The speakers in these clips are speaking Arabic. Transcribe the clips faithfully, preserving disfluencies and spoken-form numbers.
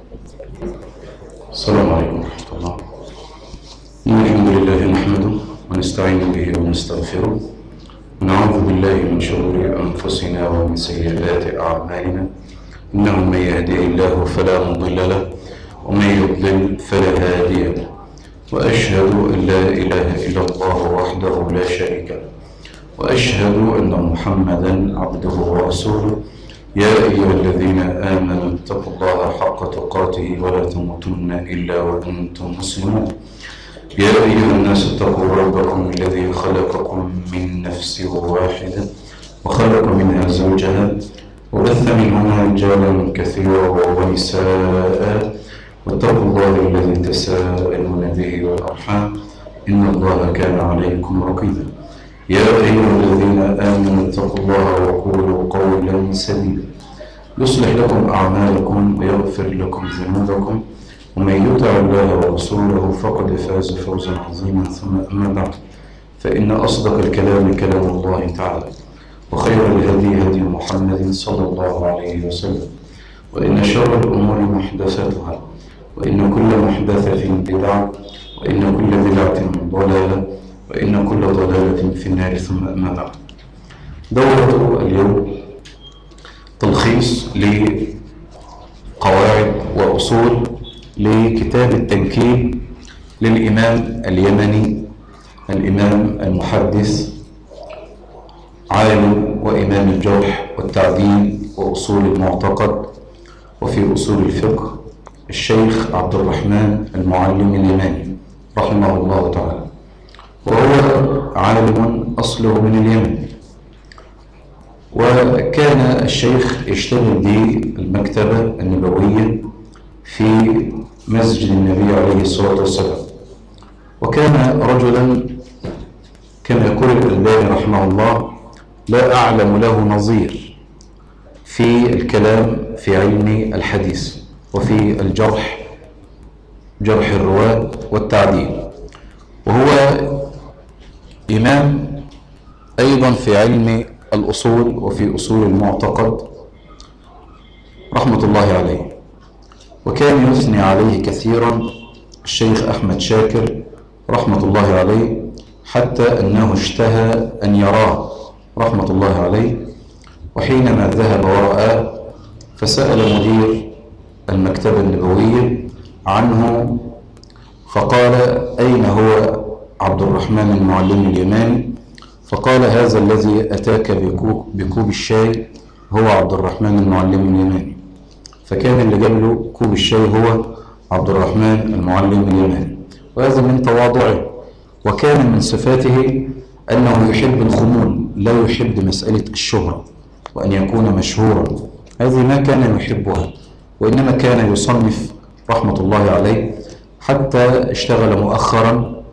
السلام عليكم ورحمة الله. إن الحمد لله نحمده ونستعين به ونستغفره ونعوذ بالله من شرور أنفسنا ومن سيئات أعمالنا. إنه من يهدي الله فلا مضل له ومن يضلل فلا هادي له، وأشهد أن لا إله إلا الله وحده لا شريك له، وأشهد أن محمدا عبده ورسوله. يا أيها الذين آمنوا اتقوا الله حق تقاته ولا تموتن إلا وأنتم مسلمون. يا أيها الناس اتقوا ربكم الذي خلقكم من نفس واحدة وخلق منها زوجها وبث منهما رجالا كثيرا ونساء، واتقوا الله الذي تساءلون به والأرحام إن الله كان عليكم رقيبا. يا أيها الذين آمنوا اتقوا الله وقولوا قولا سديدا يصلح لكم أعمالكم ويغفر لكم ذنوبكم، ومن يطع الله ورسوله فقد فاز فوزا عظيما. ثم أما بعد، فإن أصدق الكلام كلام الله تعالى، وخير الهدي هدي محمد صلى الله عليه وسلم، وإن شر الأمور محدثاتها، وإن كل محدثة بدعة، وإن كل بدعة ضلالة، وإن كل ضلالة في النار. ثم أما بعد، دورة اليوم تلخيص لقواعد وأصول لكتاب التنكيل للإمام اليمني الإمام المحدث عالم وإمام الجرح والتعديل وأصول المعتقد وفي أصول الفقه الشيخ عبد الرحمن المعلم اليماني رحمه الله تعالى، وهو عالم أصله من اليمن. وكان الشيخ يشتغل بالمكتبة النبوية في مسجد النبي عليه الصلاة والسلام، وكان رجلا كما يقول الألباني رحمه الله لا أعلم له نظير في الكلام في علم الحديث وفي الجرح جرح الرواة والتعديل، وهو إمام أيضا في علم الأصول وفي أصول المعتقد رحمة الله عليه. وكان يثني عليه كثيرا الشيخ أحمد شاكر رحمة الله عليه، حتى أنه اشتهى أن يراه رحمة الله عليه. وحينما ذهب ورآه فسأل مدير المكتبة النبوية عنه، فقال أين هو عبد الرحمن المعلم اليماني؟ فقال هذا الذي أتاك بكوب, بكوب الشاي هو عبد الرحمن المعلم اليماني. فكان اللي جاب له كوب الشاي هو عبد الرحمن المعلم اليماني، وهذا من تواضعه. وكان من صفاته أنه يحب الخمول، لا يحب مسألة الشهرة وأن يكون مشهورا، هذه ما كان يحبها، وإنما كان يصنف رحمة الله عليه. حتى اشتغل مؤخرا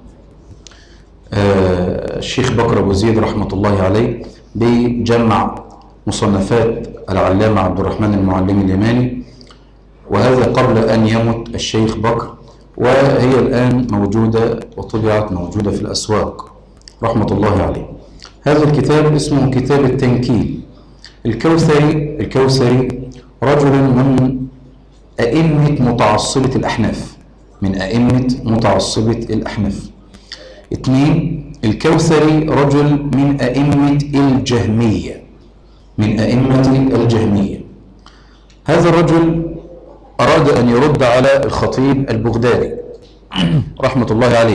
الشيخ بكر أبو زيد رحمة الله عليه بجمع مصنفات العلامة عبد الرحمن المعلم اليماني، وهذا قبل أن يمت الشيخ بكر، وهي الآن موجودة وطبعت موجودة في الأسواق رحمة الله عليه. هذا الكتاب اسمه كتاب التنكيل. الكوثري الكوثري رجل من أئمة متعصبة الأحناف من أئمة متعصبة الأحناف اثنين، الكوثري رجل من أئمة الجهمية من أئمة الجهمية. هذا الرجل أراد أن يرد على الخطيب البغدادي رحمة الله عليه،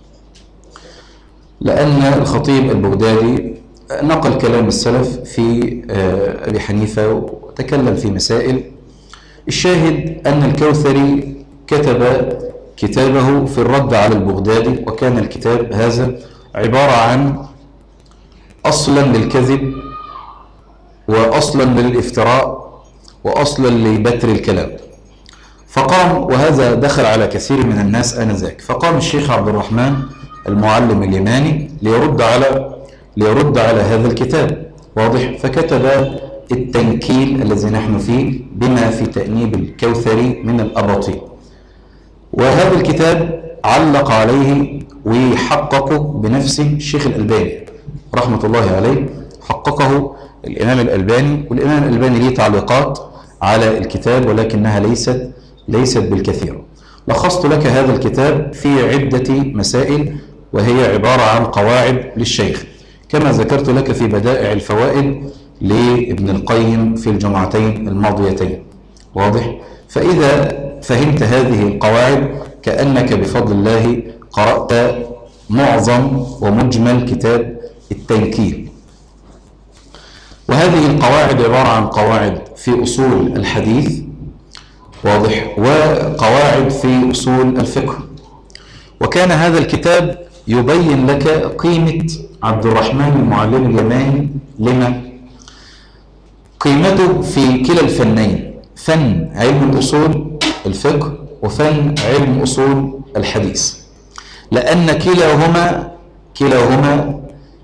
لأن الخطيب البغدادي نقل كلام السلف في أبي حنيفة وتكلم في مسائل. الشاهد أن الكوثري كتب كتابه في الرد على البغدادي، وكان الكتاب هذا عبارة عن أصلا للكذب وأصلا للافتراء وأصلا لبتر الكلام. فقام، وهذا دخل على كثير من الناس آنذاك، فقام الشيخ عبد الرحمن المعلم اليماني ليرد على ليرد على هذا الكتاب، واضح؟ فكتب التنكيل الذي نحن فيه بما في تأنيب الكوثري من الأباطيل. وهذا الكتاب علق عليه وحققه بنفسه الشيخ الألباني رحمة الله عليه، حققه الإمام الألباني. والإمام الألباني ليه تعليقات على الكتاب ولكنها ليست ليست بالكثيرة. لخصت لك هذا الكتاب في عدة مسائل، وهي عبارة عن قواعد للشيخ، كما ذكرت لك في بدائع الفوائد لابن القيم في الجمعتين الماضيتين. واضح؟ فإذا فهمت هذه القواعد كأنك بفضل الله قرأت معظم ومجمل كتاب التنكيل. وهذه القواعد عبارة عن قواعد في أصول الحديث، واضح، وقواعد في أصول الفقه. وكان هذا الكتاب يبين لك قيمة عبد الرحمن المعلم اليماني. لما؟ قيمته في كلا الفنين، فن علم الأصول الفقه وفن علم أصول الحديث، لأن كلاهما كلاهما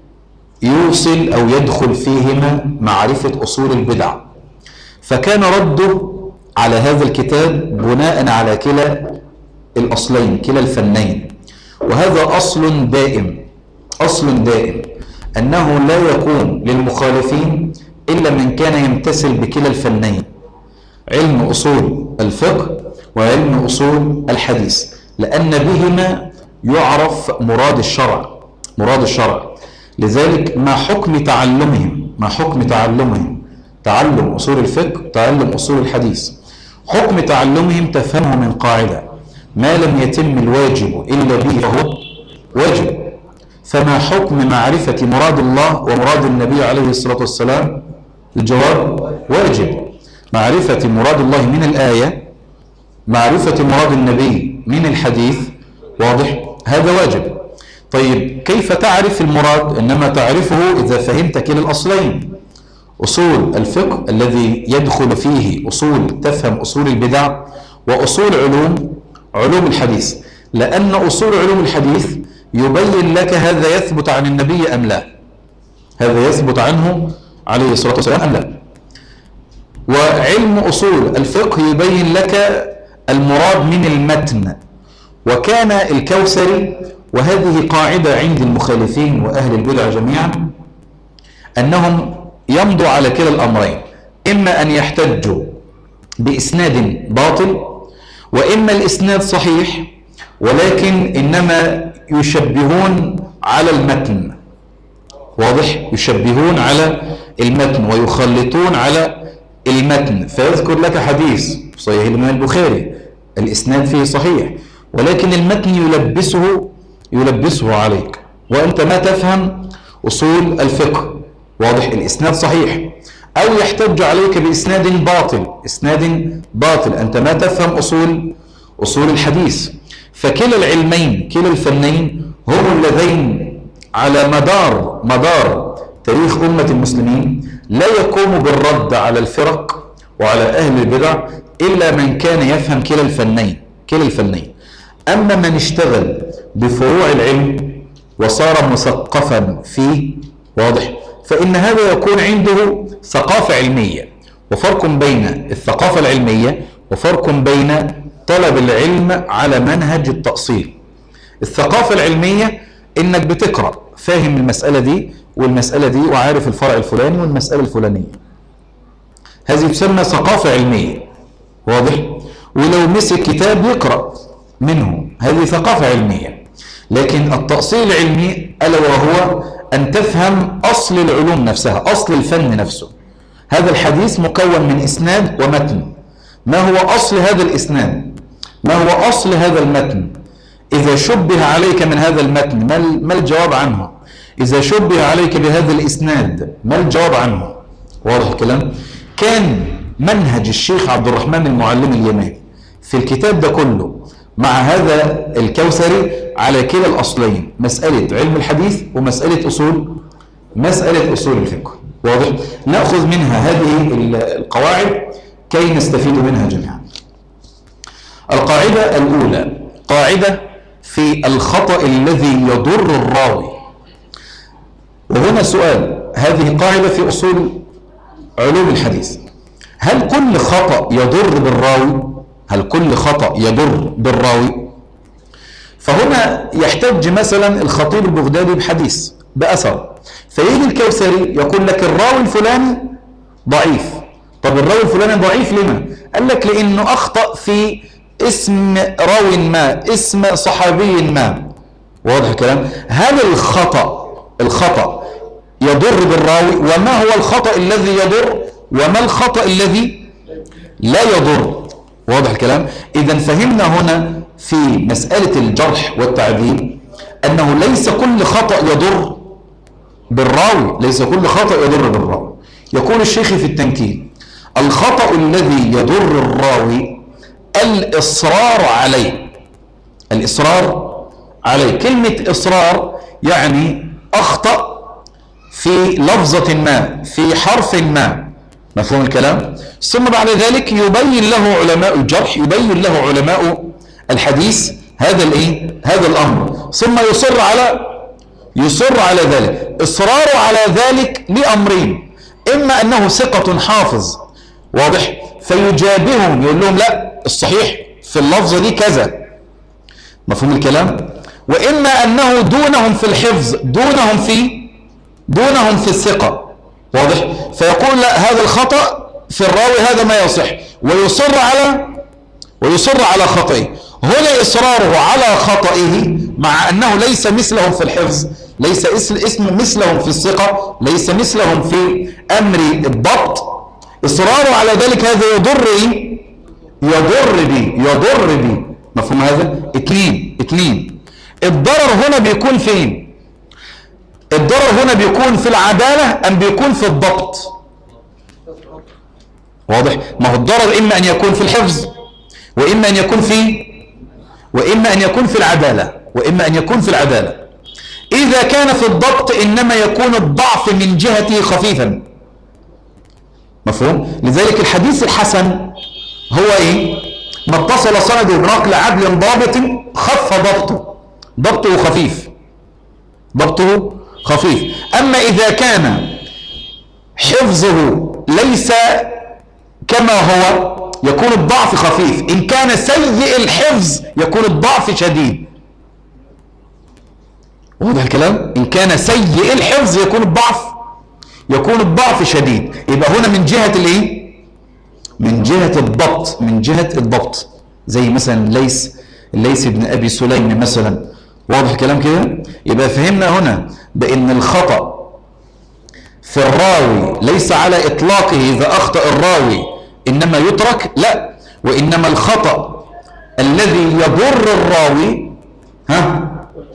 يوصل أو يدخل فيهما معرفة أصول البدع. فكان رده على هذا الكتاب بناء على كلا الأصلين، كلا الفنين. وهذا أصل دائم، أصل دائم أنه لا يكون للمخالفين إلا من كان يمتثل بكلا الفنين، علم أصول الفقه وعلم أصول الحديث، لأن بهما يعرف مراد الشرع، مراد الشرع. لذلك ما حكم تعلمهم ما حكم تعلمهم تعلم أصول الفقه، تعلم أصول الحديث. حكم تعلمهم تفهمه من قاعدة: ما لم يتم الواجب إلا به فهو واجب. فما حكم معرفة مراد الله ومراد النبي عليه الصلاة والسلام؟ الجواب: واجب. معرفة مراد الله من الآية، معرفة مراد النبي من الحديث، واضح، هذا واجب. طيب كيف تعرف المراد؟ إنما تعرفه إذا فهمت كلا الأصلين، أصول الفقه الذي يدخل فيه أصول تفهم أصول البدع، وأصول علوم علوم الحديث، لأن أصول علوم الحديث يبين لك هذا يثبت عن النبي أم لا، هذا يثبت عنه عليه الصلاة والسلام أم لا. وعلم أصول الفقه يبين لك المراد من المتن. وكان الكوثري، وهذه قاعدة عند المخالفين وأهل البدع جميعا، أنهم يمضوا على كلا الأمرين: إما أن يحتجوا بإسناد باطل، وإما الإسناد صحيح ولكن إنما يشبهون على المتن. واضح؟ يشبهون على المتن ويخلطون على المتن، فيذكر لك حديث صحيح الإمام البخاري الإسناد فيه صحيح، ولكن المتن يلبسه يلبسه عليك وأنت ما تفهم أصول الفقه. واضح؟ الإسناد صحيح. أو يحتج عليك بإسناد باطل، إسناد باطل أنت ما تفهم أصول أصول الحديث. فكلا العلمين، كلا الفنين، هم اللذين على مدار مدار تاريخ أمة المسلمين لا يقوم بالرد على الفرق وعلى أهل البدع إلا من كان يفهم كلا الفنين، كلا الفنين. أما من اشتغل بفروع العلم وصار مثقفا فيه، واضح، فإن هذا يكون عنده ثقافة علمية. وفرق بين الثقافة العلمية وفرق بين طلب العلم على منهج التأصيل. الثقافة العلمية إنك بتقرأ فاهم المسألة دي والمسألة دي وعارف الفرع الفلاني والمسألة الفلانية، هذه تسمى ثقافة علمية. واضح؟ ولو مسك كتاب يقرأ منه، هذه ثقافة علمية. لكن التأصيل العلمي ألا وهو أن تفهم أصل العلوم نفسها، أصل الفن نفسه. هذا الحديث مكون من إسناد ومتن، ما هو أصل هذا الإسناد؟ ما هو أصل هذا المتن؟ إذا شبه عليك من هذا المتن ما الجواب عنه؟ إذا شبه عليك بهذا الإسناد ما الجواب عنه؟ واضح الكلام؟ كان منهج الشيخ عبد الرحمن المعلم اليماني في الكتاب ده كله مع هذا الكوثري على كلا الأصلين، مسألة علم الحديث ومسألة أصول مسألة أصول الفقه. واضح؟ نأخذ منها هذه القواعد كي نستفيد منها جميعا. القاعدة الأولى قاعدة في الخطأ الذي يضر الراوي. وهنا سؤال: هذه قاعدة في أصول علوم الحديث، هل كل خطأ يضر بالراوي؟ هل كل خطأ يضر بالراوي؟ فهنا يحتج مثلا الخطيب البغدادي بحديث بأثر، فيجي الكوثري يقول لك الراوي الفلاني ضعيف. طب الراوي الفلاني ضعيف لما؟ قال لك لأنه أخطأ في اسم راو ما، اسم صحابي ما. واضح الكلام؟ هل الخطأ الخطأ يضر بالراوي؟ وما هو الخطأ الذي يضر وما الخطأ الذي لا يضر؟ واضح الكلام؟ إذا فهمنا هنا في مسألة الجرح والتعديل أنه ليس كل خطأ يضر بالراوي، ليس كل خطأ يضر بالراوي. يقول الشيخ في التنكيل: الخطأ الذي يضر الراوي الإصرار عليه. الإصرار عليه، كلمة إصرار يعني أخطأ في لفظة ما، في حرف ما. مفهوم الكلام؟ ثم بعد ذلك يبين له علماء الجرح، يبين له علماء الحديث هذا الايه؟ هذا الأمر، ثم يصر على يصر على ذلك. إصراره على ذلك لأمرين: إما أنه ثقة حافظ، واضح، فيجابههم يقول لهم لا الصحيح في اللفظة دي كذا. مفهوم الكلام؟ وإما أنه دونهم في الحفظ، دونهم في دونهم في الثقة، واضح، فيقول لا هذا الخطأ في الراوي هذا ما يصح، ويصر على ويصر على خطئه. هنا إصراره على خطئه مع أنه ليس مثلهم في الحفظ، ليس اسم مثلهم في الثقة، ليس مثلهم في أمر الضبط. إصراره على ذلك هذا يضر إيه؟ يضر بي يضر بي مفهوم هذا؟ اثنين اثنين الضرر هنا بيكون فين؟ الضرر هنا بيكون في العدالة أم بيكون في الضبط؟ واضح؟ ما هو الضرر إما أن يكون في الحفظ، وإما أن يكون في وإما أن يكون في العدالة وإما أن يكون في العدالة. إذا كان في الضبط إنما يكون الضعف من جهته خفيفا. مفهوم؟ لذلك الحديث الحسن هو إيه؟ ما اتصل سنده بنقل عدل ضابط خف ضبطه، ضبطه خفيف ضبطه خفيف. أما إذا كان حفظه ليس كما هو يكون الضعف خفيف. إن كان سيء الحفظ يكون الضعف شديد. واضح الكلام؟ إن كان سيء الحفظ يكون الضعف يكون الضعف شديد. يبقى هنا من جهة الايه؟ من جهة الضبط، من جهة الضبط. زي مثلا ليس ليس ابن أبي سليم مثلا. واضح الكلام كده؟ يبقى فهمنا هنا بأن الخطأ في الراوي ليس على إطلاقه إذا أخطأ الراوي إنما يترك، لا، وإنما الخطأ الذي يضر الراوي ها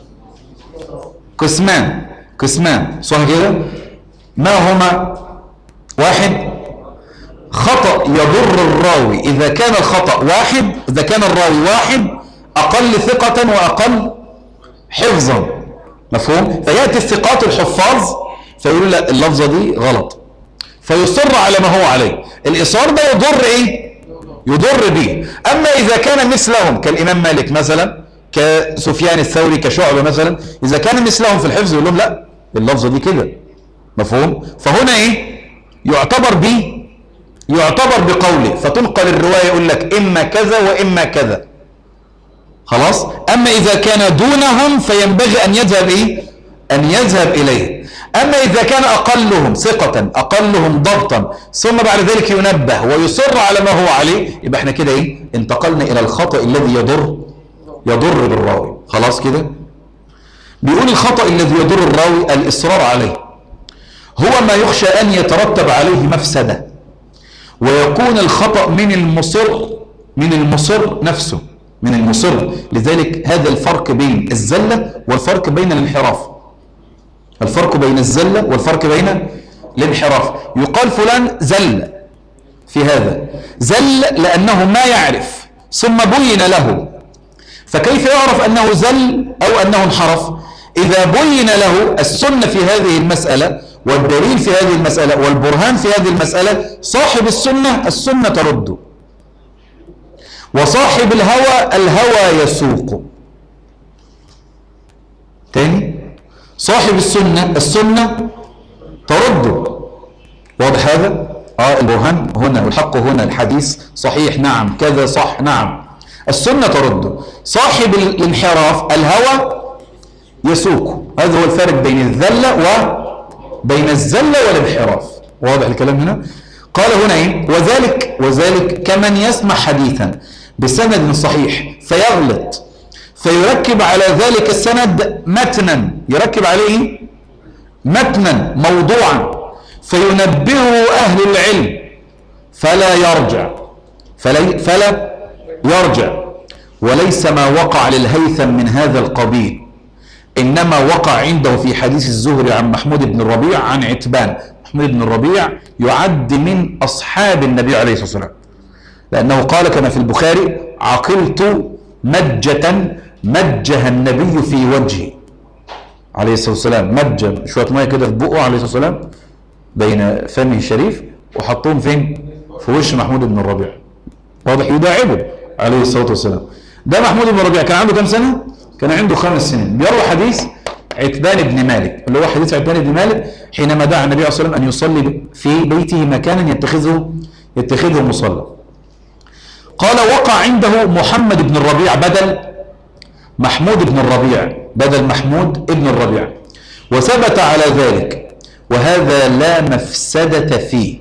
قسمان قسمان صح كده؟ ما هما؟ واحد، خطأ يضر الراوي إذا كان الخطأ واحد، إذا كان الراوي واحد أقل ثقة وأقل حفظا. مفهوم؟ فيأتي الثقات الحفاظ فيقولوا لا اللفظة دي غلط، فيصر على ما هو عليه. الإصرار ده يضر إيه؟ يضر به. أما إذا كان مثلهم كالإمام مالك مثلا، كسفيان الثوري، كشعبة مثلا، إذا كان مثلهم في الحفظ يقول لهم لا اللفظة دي كده. مفهوم؟ فهنا إيه؟ يعتبر به يعتبر بقوله، فتنقل الرواية يقول لك إما كذا وإما كذا. خلاص؟ أما إذا كان دونهم فينبغي أن يذهب إيه؟ أن يذهب إليه. أما إذا كان أقلهم ثقة أقلهم ضبطا ثم بعد ذلك ينبه ويصر على ما هو عليه، يبقى احنا كده إيه؟ انتقلنا إلى الخطأ الذي يضر يضر بالراوي. خلاص كده؟ بيقول الخطأ الذي يضر الراوي الإصرار عليه هو ما يخشى أن يترتب عليه مفسدة، ويكون الخطأ من المصر من المصر نفسه من المصر. لذلك هذا الفرق بين الزلة والفرق بين الانحراف. الفرق بين الزلة والفرق بين الانحراف. يقال فلان زل في هذا، زل لأنه ما يعرف ثم بين له. فكيف يعرف أنه زل أو أنه انحرف؟ إذا بين له السنة في هذه المسألة والدليل في هذه المسألة والبرهان في هذه المسألة، صاحب السنة السنة ترد، وصاحب الهوى الهوى يسوق. تاني، صاحب السنة السنة ترد. واضح هذا؟ آه البرهان هنا والحق هنا، الحديث صحيح نعم، كذا صح نعم، السنة ترد. صاحب الانحراف الهوى يسوق. هذا هو الفرق بين الذلة وبين الزلة والانحراف. واضح الكلام هنا؟ قال هنا ايه؟ وذلك وذلك كمن يسمع حديثا بسند صحيح فيغلط، فيركب على ذلك السند متنا، يركب عليه متنا موضوعا، فينبهه أهل العلم فلا يرجع فلا, فلا يرجع. وليس ما وقع للهيثم من هذا القبيل، إنما وقع عنده في حديث الزهري عن محمود بن الربيع عن عتبان. محمود بن الربيع يعد من أصحاب النبي عليه الصلاة والسلام، لأنه قال كما في البخاري: عقلت مجة مجها النبي في وجهي عليه الصلاة والسلام. مجة شوية مية كده في بقه عليه الصلاة والسلام بين فمه الشريف، وحطوهم فين؟ في وش محمود بن الربيع. واضح؟ يداعبه عليه الصلاة والسلام. ده محمود بن الربيع كان عنده كم سنة؟ كان عنده خمس سنين. بيروى حديث عتبان بن مالك، اللي هو حديث عتبان بن مالك حينما دعا النبي صلى الله عليه وسلم أن يصلي في بيته مكانا يتخذه يتخذه مصلى. قال: وقع عنده محمد بن الربيع بدل محمود بن الربيع، بدل محمود بن الربيع، وثبت على ذلك، وهذا لا مفسدة فيه،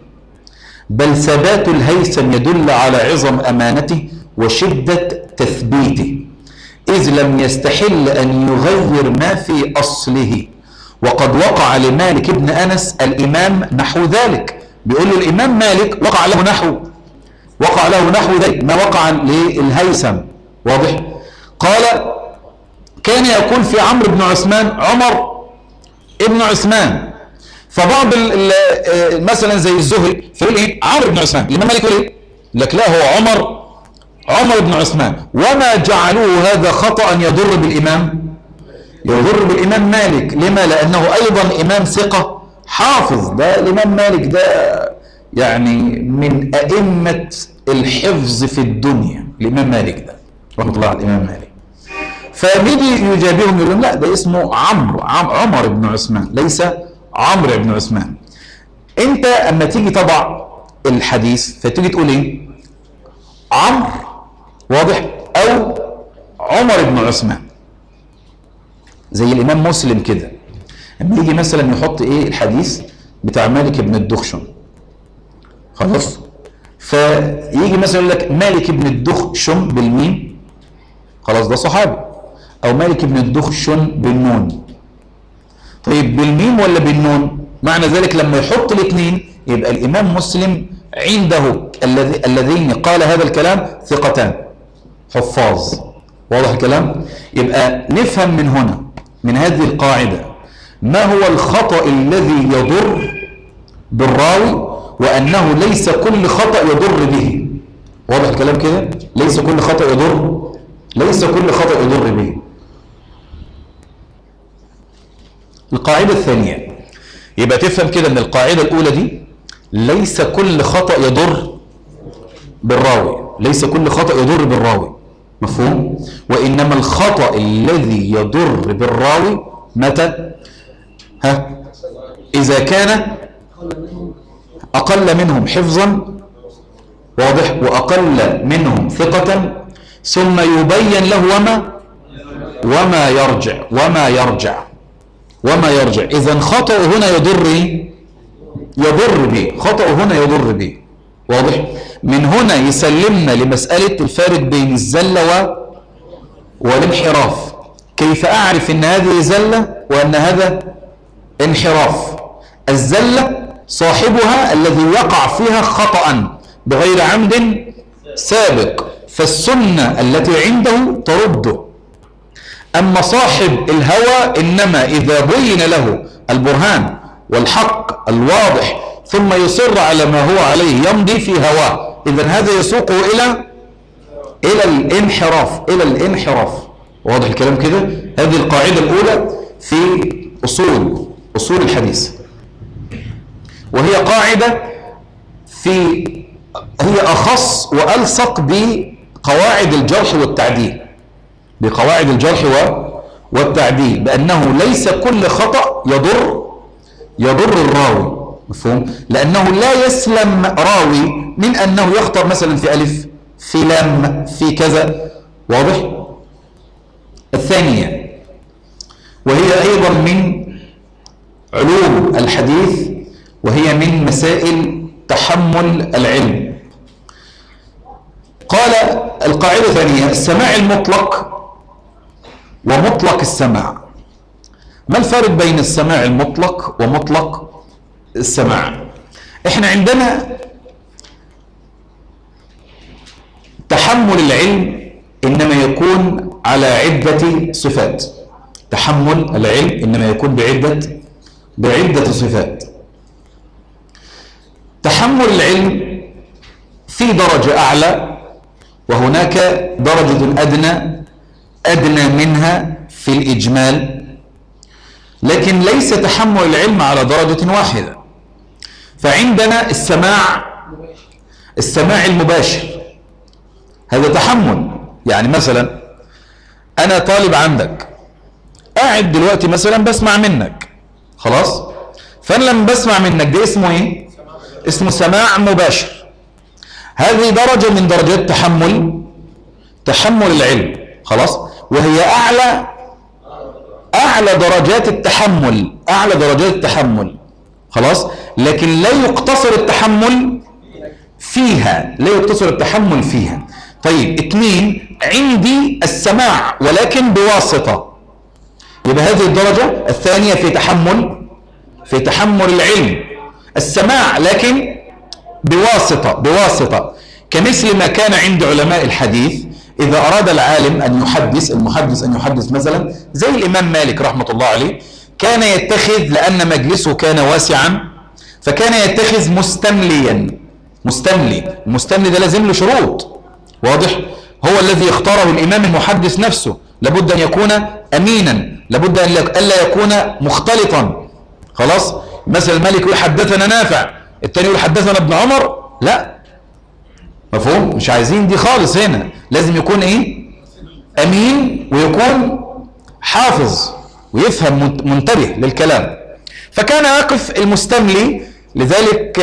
بل ثبات الهيثم يدل على عظم أمانته وشدة تثبيته، إذ لم يستحل أن يغير ما في أصله. وقد وقع لمالك بن أنس الإمام نحو ذلك. بيقول له الإمام مالك وقع له نحو وقع له نحو ذلك ما وقع للهيثم. واضح؟ قال: كان يقول في عمرو بن عثمان عمر ابن عثمان، فبعض مثلا زي الزهري فيقول ايه؟ عمرو بن عثمان. الإمام مالك يقول ايه؟ لك لا، هو عمر عمر بن عثمان. وما جعلوه هذا خطأ يضر بالإمام يضر بالإمام مالك. لما؟ لأنه أيضا إمام ثقة حافظ. ده الإمام مالك ده يعني من أئمة الحفظ في الدنيا، الإمام مالك ده رحمة الله على الإمام مالك. فبيجي يجابههم يقول لهم: لا، ده اسمه عمرو عمر بن عثمان، ليس عمرو بن عثمان. أنت أما تيجي طبع الحديث فتيجي تقول إيه؟ عمرو، واضح، أو عمر بن عثمان. زي الإمام مسلم كده لما يجي مثلا يحط إيه الحديث بتاع مالك بن الدخشن، خلاص، فيجي مثلا يقول لك مالك بن الدخشن بالميم، خلاص ده صحابي، أو مالك بن الدخشن بالنون. طيب بالميم ولا بالنون؟ معنى ذلك لما يحط الاثنين يبقى الإمام مسلم عنده الذي الذين قال هذا الكلام ثقتان حفاظ. واضح الكلام؟ يبقى نفهم من هنا من هذه القاعدة ما هو الخطأ الذي يضر بالراوي، وأنه ليس كل خطأ يضر به. واضح الكلام كده؟ ليس كل خطأ يضر ليس كل خطأ يضر به. القاعدة الثانية، يبقى تفهم كده ان القاعدة الأولى دي ليس كل خطأ يضر بالراوي، ليس كل خطأ يضر بالراوي، مفهوم؟ وإنما الخطأ الذي يضر بالراوي متى؟ ها؟ إذا كان أقل منهم حفظا، واضح، وأقل منهم ثقة، ثم يبين له وما وما يرجع وما يرجع وما يرجع. إذن خطأ هنا يضر يضر به، خطأ هنا يضر به. واضح؟ من هنا يسلمنا لمسألة الفارق بين الزلة و... والانحراف. كيف أعرف أن هذه زلة وأن هذا انحراف؟ الزلة صاحبها الذي وقع فيها خطأ بغير عمد سابق، فالسنة التي عنده ترده. أما صاحب الهوى إنما إذا بين له البرهان والحق الواضح ثم يصر على ما هو عليه يمضي في هواه، إذن هذا يسوقه إلى إلى الانحراف إلى الانحراف. واضح الكلام كده؟ هذه القاعدة الأولى في أصول أصول الحديث، وهي قاعدة في هي أخص وألصق بقواعد الجرح والتعديل بقواعد الجرح والتعديل بأنه ليس كل خطأ يضر يضر الراوي، مفهوم؟ لأنه لا يسلم راوي من أنه يخطأ مثلا في ألف في لام في كذا. واضح؟ الثانية، وهي أيضا من علوم الحديث، وهي من مسائل تحمل العلم. قال القاعدة الثانية: السماع المطلق ومطلق السماع. ما الفرق بين السماع المطلق ومطلق السماع؟ احنا عندنا تحمل العلم إنما يكون على عدة صفات. تحمل العلم إنما يكون بعدة بعدة صفات. تحمل العلم في درجة أعلى، وهناك درجة أدنى أدنى منها في الإجمال، لكن ليس تحمل العلم على درجة واحدة. فعندنا السماع السماع المباشر، هذا تحمل. يعني مثلا أنا طالب عندك، قاعد دلوقتي مثلا بسمع منك، خلاص؟ فأنا لما بسمع منك ده اسمه إيه؟ اسمه سماع مباشر. هذه درجة من درجات تحمل تحمل العلم، خلاص؟ وهي أعلى أعلى درجات التحمل أعلى درجات التحمل، خلاص؟ لكن لا يقتصر التحمل فيها لا يقتصر التحمل فيها. طيب، اثنين، عندي السماع ولكن بواسطة، يبقى هذه الدرجة الثانية في تحمل في تحمل العلم، السماع لكن بواسطة بواسطة كمثل ما كان عند علماء الحديث. إذا أراد العالم أن يحدث المحدث أن يحدث مثلا، زي الإمام مالك رحمة الله عليه، كان يتخذ، لأن مجلسه كان واسعا، فكان يتخذ مستمليا. مستملي المستملي ده لازم له شروط، واضح؟ هو الذي يختاره الإمام المحدث نفسه، لابد أن يكون أمينا، لابد أن لا يكون مختلطا، خلاص؟ مثلا الملك يقول حدثنا نافع، الثاني يقول حدثنا ابن عمر، لا، مفهوم؟ مش عايزين دي خالص. هنا لازم يكون ايه؟ امين، ويكون حافظ ويفهم منتبه للكلام. فكان يقف المستملي. لذلك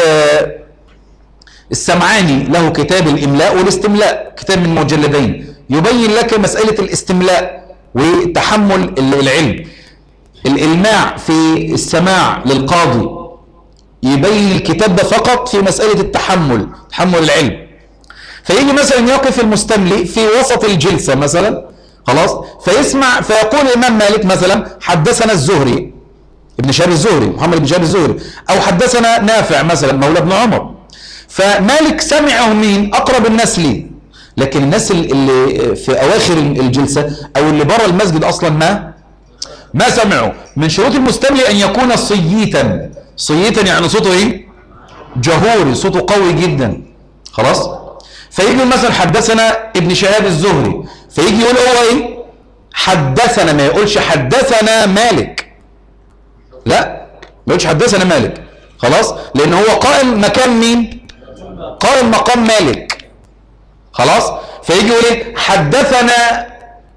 السمعاني له كتاب الإملاء والاستملاء، كتاب من مجلدين يبين لك مسألة الاستملاء وتحمل العلم. الإلماع في السماع للقاضي يبين الكتاب ده فقط في مسألة التحمل تحمل العلم. فيجي مثلا يقف المستملي في وسط الجلسة مثلا، خلاص، فيسمع فيقول الإمام مالك مثلا حدثنا الزهري ابن شهاب الزهري محمد بن شهاب الزهري، أو حدثنا نافع مثلا مولى ابن عمر. فمالك سمعه مين؟ أقرب الناس ليه، لكن الناس اللي في أواخر الجلسة أو اللي بره المسجد أصلا ما ما سمعوا. من شروط المستملي أن يكون صيتا. صيتا يعني صوته إيه؟ جهوري، صوته قوي جدا، خلاص. فيجي مثلا حدثنا ابن شهاب الزهري، فيجي يقول هو ايه؟ حدثنا، ما يقولش حدثنا مالك، لا، ما يقولش حدثنا مالك، خلاص، لان هو قائم مكان مين؟ قائم مقام مالك، خلاص. فيجي يقول ايه؟ حدثنا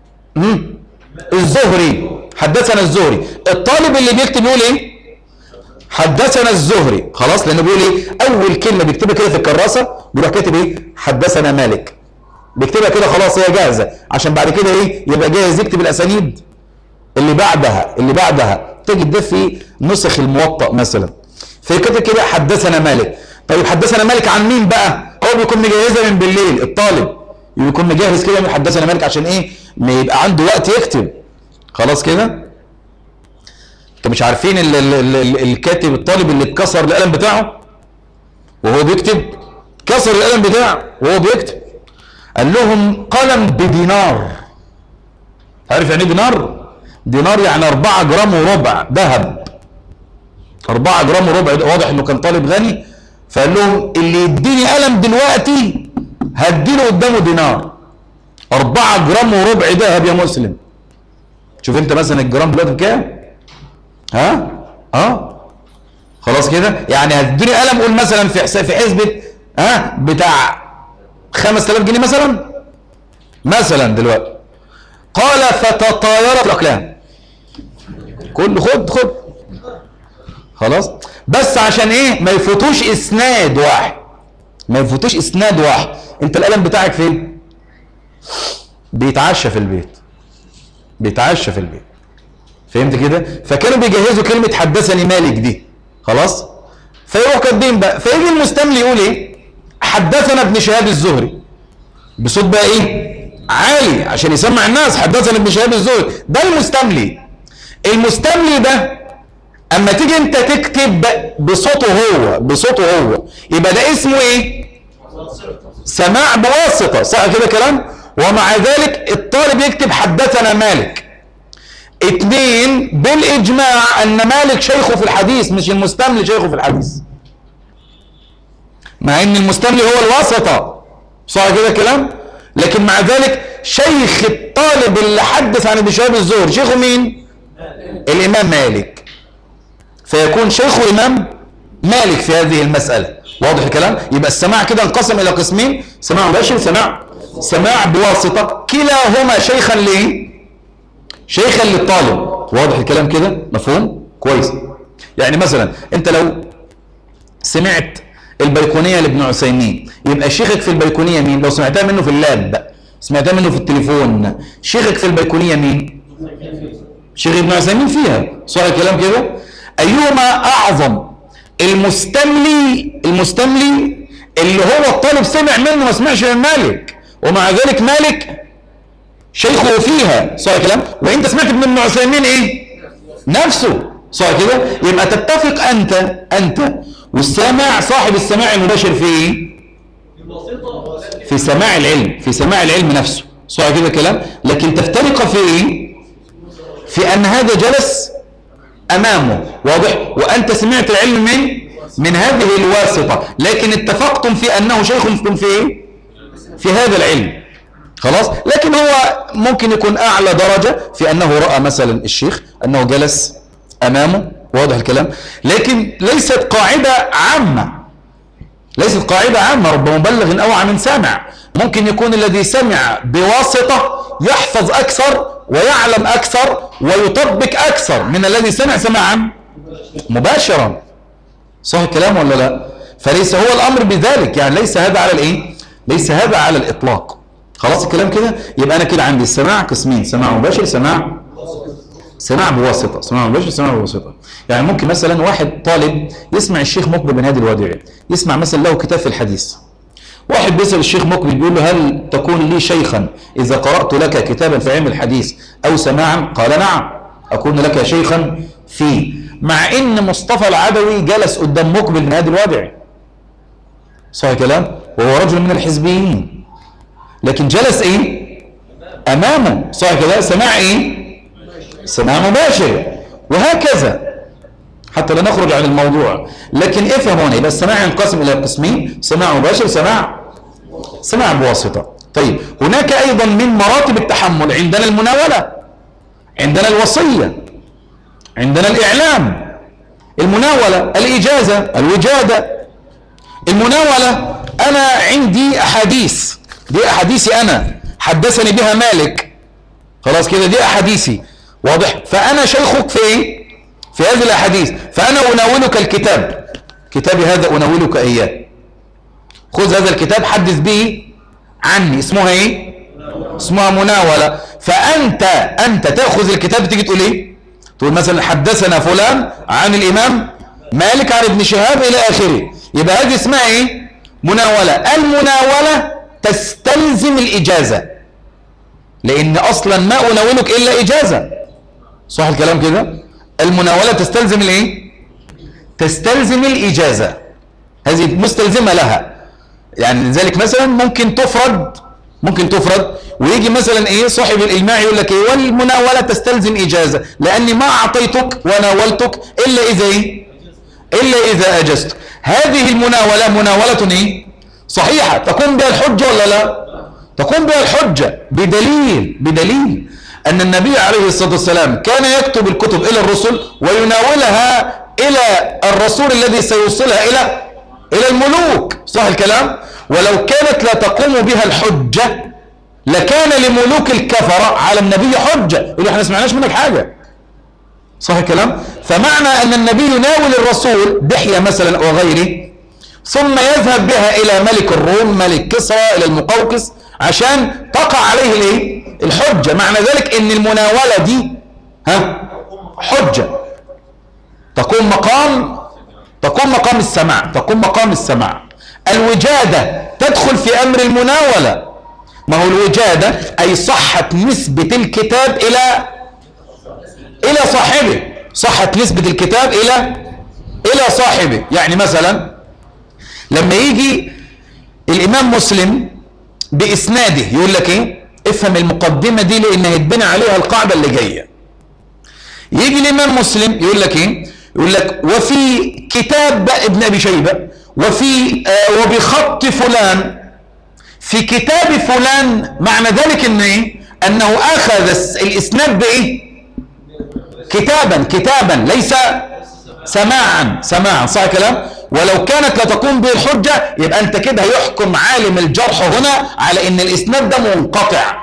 الزهري حدثنا الزهري. الطالب اللي بيكتب يقول ايه؟ حدثنا الزهري، خلاص، لانه بيقول ايه؟ اول كلمه بيكتبها كده في الكراسه بيروح كاتب ايه؟ حدثنا مالك، بيكتبها كده، خلاص هي جاهزه، عشان بعد كده ايه؟ يبقى جاهز يكتب الاسانيد اللي بعدها اللي بعدها تجد ده في نسخ الموطأ مثلا، فيكتب كده حدثنا مالك. طيب حدثنا مالك عن مين بقى؟ هو بيكون مجهزها من بالليل، الطالب يكون مجهز كده من حدثنا مالك عشان ايه؟ ما يبقى عنده وقت يكتب، خلاص كده. انتوا مش عارفين ال ال ال الكاتب الطالب اللي اتكسر القلم بتاعه وهو بيكتب، كسر القلم بتاعه وهو بيكتب، قال لهم قلم بدينار. عارف يعني ايه دينار؟ دينار يعني أربعة جرام وربع ذهب، أربعة جرام وربع، واضح انه كان طالب غني. فقال لهم اللي يديني قلم دلوقتي هديله قدامه دينار. أربعة جرام وربع ذهب يا مسلم. شوف انت مثلا الجرام دلوقتي بكام؟ ها؟ اه خلاص كده، يعني هتديني قلم قول مثلا في حساب في حسبة ها بتاع خمسة آلاف جنيه مثلا مثلا دلوقتي. قال فتطايرت الاقلام، كل خد خد خلاص، بس عشان ايه؟ ما يفوتوش اسناد واحد، ما يفوتوش اسناد واحد. انت القلم بتاعك فين؟ بيتعشى في البيت، بيتعشى في البيت، فهمت كده؟ فكانوا بيجهزوا كلمة حدثني مالك دي، خلاص، فيروح كاتبين بقى. فيجي المستملي يقول ايه؟ حدثنا ابن شهاب الزهري، بصوت بقى ايه عالي عشان يسمع الناس. حدثنا ابن شهاب الزهري، ده المستملي. المستملي ده اما تيجي انت تكتب بصوته هو بصوته هو يبقى ده اسمه ايه؟ سماع بواسطة، صح كده كلام؟ ومع ذلك الطالب يكتب حدثنا مالك. اتنين، بالاجماع ان مالك شيخه في الحديث مش المستملي شيخه في الحديث، مع ان المستملي هو الواسطة، صح كده كلام؟ لكن مع ذلك شيخ الطالب اللي حدث عن ابن شهاب الزهري شيخه مين؟ الامام مالك، فيكون شيخ الامام مالك في هذه المسألة. واضح الكلام؟ يبقى السماع كده انقسم الى قسمين، سماع مباشر، سماع سماع بواسطة، كلاهما شيخا ليه؟ شيخا للطالب. واضح الكلام كده؟ مفهوم؟ كويس. يعني مثلا انت لو سمعت البيقونية لابن عثيمين يبقى شيخك في البيقونية مين؟ لو سمعتها منه في اللاب، سمعتها منه في التليفون، شيخك في البيقونية مين؟ شيخ ابن عثيمين فيها، صح الكلام كده؟ ايهما اعظم؟ المستملي المستملي اللي هو الطالب سمع منه ما سمعش من مالك، ومع ذلك مالك شيخه فيها، صح الكلام؟ وانت سمعت من ابن عثيمين ايه؟ نفسه، صح كده؟ يبقى تتفق انت انت والسامع صاحب السماع المباشر في ايه؟ في سماع العلم، في سماع العلم نفسه، صح كده كلام؟ لكن تفترق في ايه؟ في ان هذا جلس امامه، واضح؟ وانت سمعت العلم من من هذه الواسطة، لكن اتفقتم في انه شيخ في ايه؟ في هذا العلم، خلاص؟ لكن هو ممكن يكون اعلى درجة في انه رأى مثلا الشيخ انه جلس امامه، واضح الكلام؟ لكن ليست قاعدة عامة، ليست قاعدة عامة. رب مبلغ اوعى من سامع. ممكن يكون الذي سمع بواسطة يحفظ اكثر ويعلم اكثر ويطبق اكثر من الذي سمع سماعا مباشرا، صح الكلام ولا لا؟ فليس هو الامر بذلك، يعني ليس هذا على الايه؟ ليس هذا على الاطلاق. خلاص الكلام كده؟ يبقى انا كده عندي السماع قسمين، سماع مباشر، سماع سماع بواسطه، سماع مباشر، سماع بواسطه. يعني ممكن مثلا واحد طالب يسمع الشيخ مقبل بن هادي الوديعي، يسمع مثلا له كتاب في الحديث، واحد بيسأل الشيخ مقبل بيقول له هل تكون لي شيخا إذا قرأت لك كتابا في علم الحديث أو سماعا؟ قال نعم أكون لك شيخا فيه، مع إن مصطفى العدوي جلس قدام مقبل بن هادي الوديعي، صحيح كلام؟ وهو رجل من الحزبيين، لكن جلس إيه؟ أمامه، صحيح كلام؟ سماع إيه؟ سماع مباشر، وهكذا حتى لا نخرج عن الموضوع. لكن افهم هنا، يبقى السماع ينقسم الى قسمين، سماع مباشر، سماع سماع بواسطه. طيب هناك ايضا من مراتب التحمل، عندنا المناوله، عندنا الوصيه، عندنا الاعلام، المناوله، الاجازه، الوجاده. المناوله انا عندي احاديث، دي احاديثي انا حدثني بها مالك، خلاص كده دي احاديثي، واضح؟ فانا شيخك في ايه؟ في هذه الاحاديث، فانا اناولك الكتاب، كتابي هذا اناولك اياه، خذ هذا الكتاب حدث به عني، اسمها ايه؟ اسمها مناوله. فانت انت تاخذ الكتاب تيجي تقول ايه؟ تقول مثلا حدثنا فلان عن الامام مالك عن ابن شهاب الى اخره، يبقى هذه اسمها ايه؟ مناوله. المناوله تستلزم الاجازه، لان اصلا ما اناولك الا اجازه، صح الكلام كده؟ المناولة تستلزم الايه؟ تستلزم الإجازة، هذه مستلزمة لها. يعني لذلك مثلا ممكن تفرد ممكن تفرد ويجي مثلا ايه صاحب الإلماع يقول لك ايه؟ والمناولة تستلزم إجازة، لأني ما أعطيتك وناولتك إلا إذا ايه؟ إلا إذا أجزت. هذه المناولة مناولة ايه؟ صحيحة، تقوم بها الحجة ولا لا؟ تقوم بها الحجة بدليل بدليل أن النبي عليه الصلاة والسلام كان يكتب الكتب إلى الرسل ويناولها إلى الرسول الذي سيوصلها إلى إلى الملوك، صح الكلام؟ ولو كانت لا تقوم بها الحجة لكان لملوك الكفرة على النبي حجة، يقول احنا ما سمعناش منك حاجة، صح الكلام؟ فمعنى أن النبي يناول الرسول دحية مثلا وغيره ثم يذهب بها إلى ملك الروم، ملك كسرى، إلى المقوقس عشان تقع عليه الايه؟ الحجة. معنى ذلك ان المناولة دي ها حجة، تقوم مقام تقوم مقام السماع، تقوم مقام السماع. الوجادة تدخل في امر المناولة، ما هو الوجادة أي صحت نسبة الكتاب إلى إلى صاحبه، صحت نسبة الكتاب إلى إلى صاحبه. يعني مثلا لما يجي الإمام مسلم بإسناده يقول لك إيه؟ افهم المقدمة دي لأن هيتبنى عليها القاعدة اللي جاية. يجي الإمام مسلم يقول لك إيه؟ يقول لك وفي كتاب ابن أبي شيبة وفي آه وبخط فلان في كتاب فلان، معنى ذلك إن إيه؟ أنه أخذ الإسناد بإيه؟ كتابا كتابا ليس سماعا سماعا، صح كلام؟ ولو كانت لا تقوم به الحجة يبقى أنت كده يحكم عالم الجرح هنا على إن الإسناد ده منقطع،